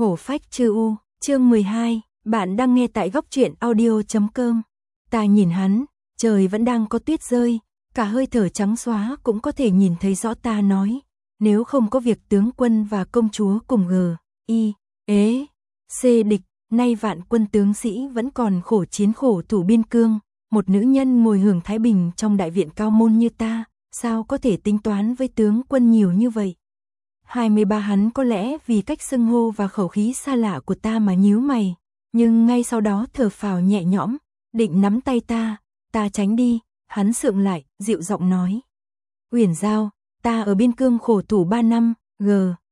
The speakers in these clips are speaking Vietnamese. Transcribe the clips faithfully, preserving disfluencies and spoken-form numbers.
Hổ phách chư u, chương mười hai, bạn đang nghe tại góc truyện audio chấm com. Ta nhìn hắn, trời vẫn đang có tuyết rơi, cả hơi thở trắng xóa cũng có thể nhìn thấy rõ. Ta nói, nếu không có việc tướng quân và công chúa cùng g, i, ế, c địch, nay vạn quân tướng sĩ vẫn còn khổ chiến khổ thủ biên cương, một nữ nhân ngồi hưởng thái bình trong đại viện cao môn như ta, sao có thể tính toán với tướng quân nhiều như vậy? hai mươi ba Hắn có lẽ vì cách xưng hô và khẩu khí xa lạ của ta mà nhíu mày, nhưng ngay sau đó thở phào nhẹ nhõm, định nắm tay ta, ta tránh đi, hắn sượng lại, dịu giọng nói. Uyển Giao, ta ở biên cương khổ thủ ba năm, g,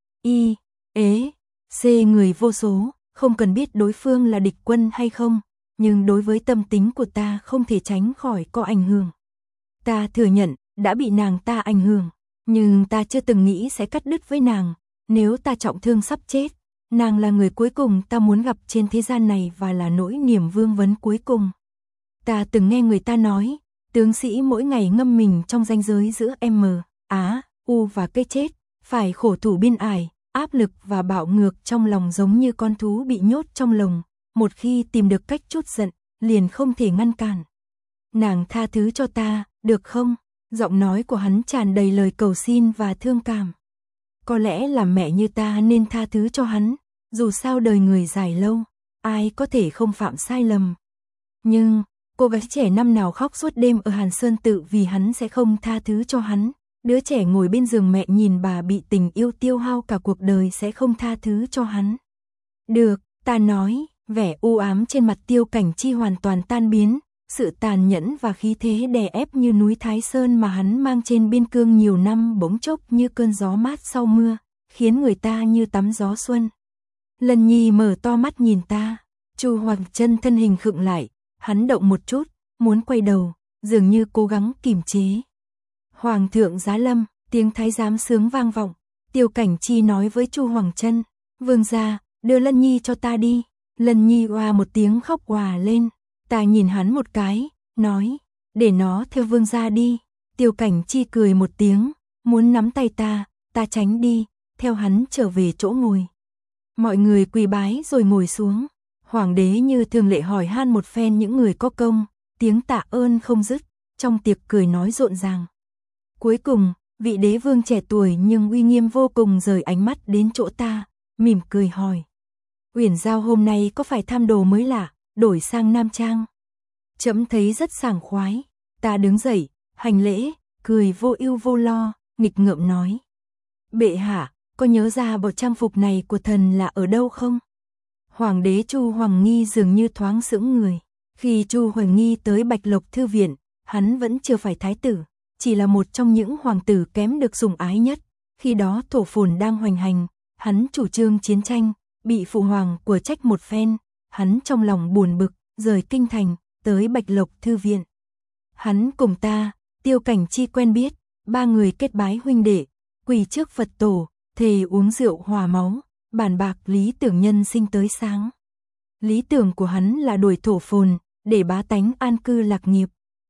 i, ế, c người vô số, không cần biết đối phương là địch quân hay không, nhưng đối với tâm tính của ta không thể tránh khỏi có ảnh hưởng. Ta thừa nhận, đã bị nàng ta ảnh hưởng. Nhưng ta chưa từng nghĩ sẽ cắt đứt với nàng, nếu ta trọng thương sắp chết, nàng là người cuối cùng ta muốn gặp trên thế gian này và là nỗi niềm vương vấn cuối cùng. Ta từng nghe người ta nói, tướng sĩ mỗi ngày ngâm mình trong ranh giới giữa M, Á, U và cái chết, phải khổ thủ biên ải, áp lực và bạo ngược trong lòng giống như con thú bị nhốt trong lồng, một khi tìm được cách trút giận, liền không thể ngăn cản. Nàng tha thứ cho ta, được không? Giọng nói của hắn tràn đầy lời cầu xin và thương cảm. Có lẽ là mẹ như ta nên tha thứ cho hắn, dù sao đời người dài lâu, ai có thể không phạm sai lầm. Nhưng, cô gái trẻ năm nào khóc suốt đêm ở Hàn Sơn Tự vì hắn sẽ không tha thứ cho hắn, đứa trẻ ngồi bên giường mẹ nhìn bà bị tình yêu tiêu hao cả cuộc đời sẽ không tha thứ cho hắn. Được, ta nói, vẻ u ám trên mặt Tiêu Cảnh Chi hoàn toàn tan biến. Sự tàn nhẫn và khí thế đè ép như núi Thái Sơn mà hắn mang trên biên cương nhiều năm bỗng chốc như cơn gió mát sau mưa, khiến người ta như tắm gió xuân. Lân Nhi mở to mắt nhìn ta, Chu Hoàng Chân thân hình khựng lại, hắn động một chút, muốn quay đầu, dường như cố gắng kìm chế. Hoàng thượng giá lâm, tiếng thái giám sướng vang vọng, Tiêu Cảnh Chi nói với Chu Hoàng Chân, vương gia, đưa Lân Nhi cho ta đi. Lân Nhi oa một tiếng khóc òa lên. Ta nhìn hắn một cái, nói, để nó theo vương gia đi. Tiêu Cảnh Chi cười một tiếng, muốn nắm tay ta, ta tránh đi, theo hắn trở về chỗ ngồi. Mọi người quỳ bái rồi ngồi xuống. Hoàng đế như thường lệ hỏi han một phen những người có công, tiếng tạ ơn không dứt, trong tiệc cười nói rộn ràng. Cuối cùng, vị đế vương trẻ tuổi nhưng uy nghiêm vô cùng rời ánh mắt đến chỗ ta, mỉm cười hỏi. Uyển Giao hôm nay có phải tham đồ mới lạ? Đổi sang nam trang. Trẫm thấy rất sảng khoái. Ta đứng dậy, hành lễ, cười vô ưu vô lo, nghịch ngợm nói. Bệ hạ, có nhớ ra bộ trang phục này của thần là ở đâu không? Hoàng đế Chu Hoàng Nghi dường như thoáng sững người. Khi Chu Hoàng Nghi tới Bạch Lộc Thư Viện, hắn vẫn chưa phải thái tử, chỉ là một trong những hoàng tử kém được sủng ái nhất. Khi đó thổ phồn đang hoành hành, hắn chủ trương chiến tranh, bị phụ hoàng của trách một phen. Hắn trong lòng buồn bực, rời kinh thành, tới Bạch Lộc Thư Viện. Hắn cùng ta, Tiêu Cảnh Chi quen biết, ba người kết bái huynh đệ, quỳ trước Phật tổ, thề uống rượu hòa máu, bàn bạc lý tưởng nhân sinh tới sáng. Lý tưởng của hắn là đuổi thổ phồn, để bá tánh an cư lạc nghiệp.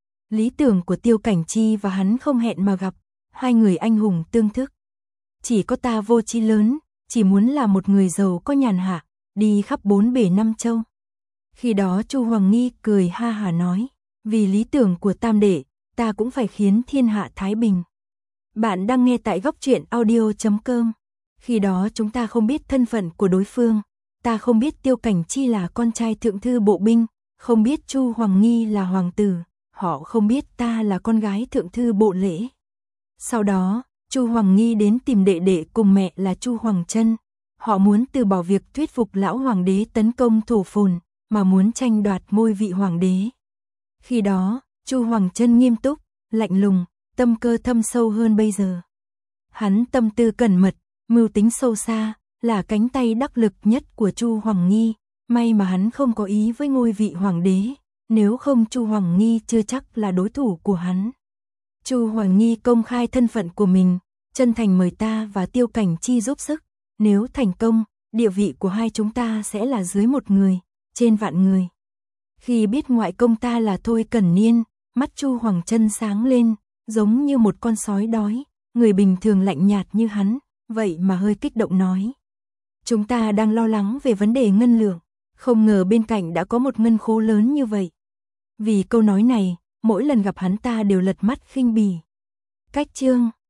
Lý tưởng của Tiêu Cảnh Chi và hắn không hẹn mà gặp, hai người anh hùng tương thức. Chỉ có ta vô chí lớn, chỉ muốn là một người giàu có nhàn hạ, đi khắp bốn bể năm châu. Khi đó Chu Hoàng Nghi cười ha hả nói, vì lý tưởng của tam đệ, ta cũng phải khiến thiên hạ thái bình. Bạn đang nghe tại góc truyện audio chấm com. Khi đó chúng ta không biết thân phận của đối phương, ta không biết Tiêu Cảnh Chi là con trai thượng thư bộ binh, không biết Chu Hoàng Nghi là hoàng tử, họ không biết ta là con gái thượng thư bộ lễ. Sau đó, Chu Hoàng Nghi đến tìm đệ đệ cùng mẹ là Chu Hoàng Chân. Họ muốn từ bỏ việc thuyết phục lão hoàng đế tấn công thổ phồn, mà muốn tranh đoạt ngôi vị hoàng đế. Khi đó, Chu Hoàng Chân nghiêm túc, lạnh lùng, tâm cơ thâm sâu hơn bây giờ. Hắn tâm tư cẩn mật, mưu tính sâu xa, là cánh tay đắc lực nhất của Chu Hoàng Nghi, may mà hắn không có ý với ngôi vị hoàng đế, nếu không Chu Hoàng Nghi chưa chắc là đối thủ của hắn. Chu Hoàng Nghi công khai thân phận của mình, chân thành mời ta và Tiêu Cảnh Chi giúp sức. Nếu thành công, địa vị của hai chúng ta sẽ là dưới một người, trên vạn người. Khi biết ngoại công ta là Thôi Cẩn Niên, mắt Chu Hoàng Chân sáng lên, giống như một con sói đói, người bình thường lạnh nhạt như hắn, vậy mà hơi kích động nói. Chúng ta đang lo lắng về vấn đề ngân lượng, không ngờ bên cạnh đã có một ngân khố lớn như vậy. Vì câu nói này, mỗi lần gặp hắn ta đều lật mắt khinh bỉ. Cách chương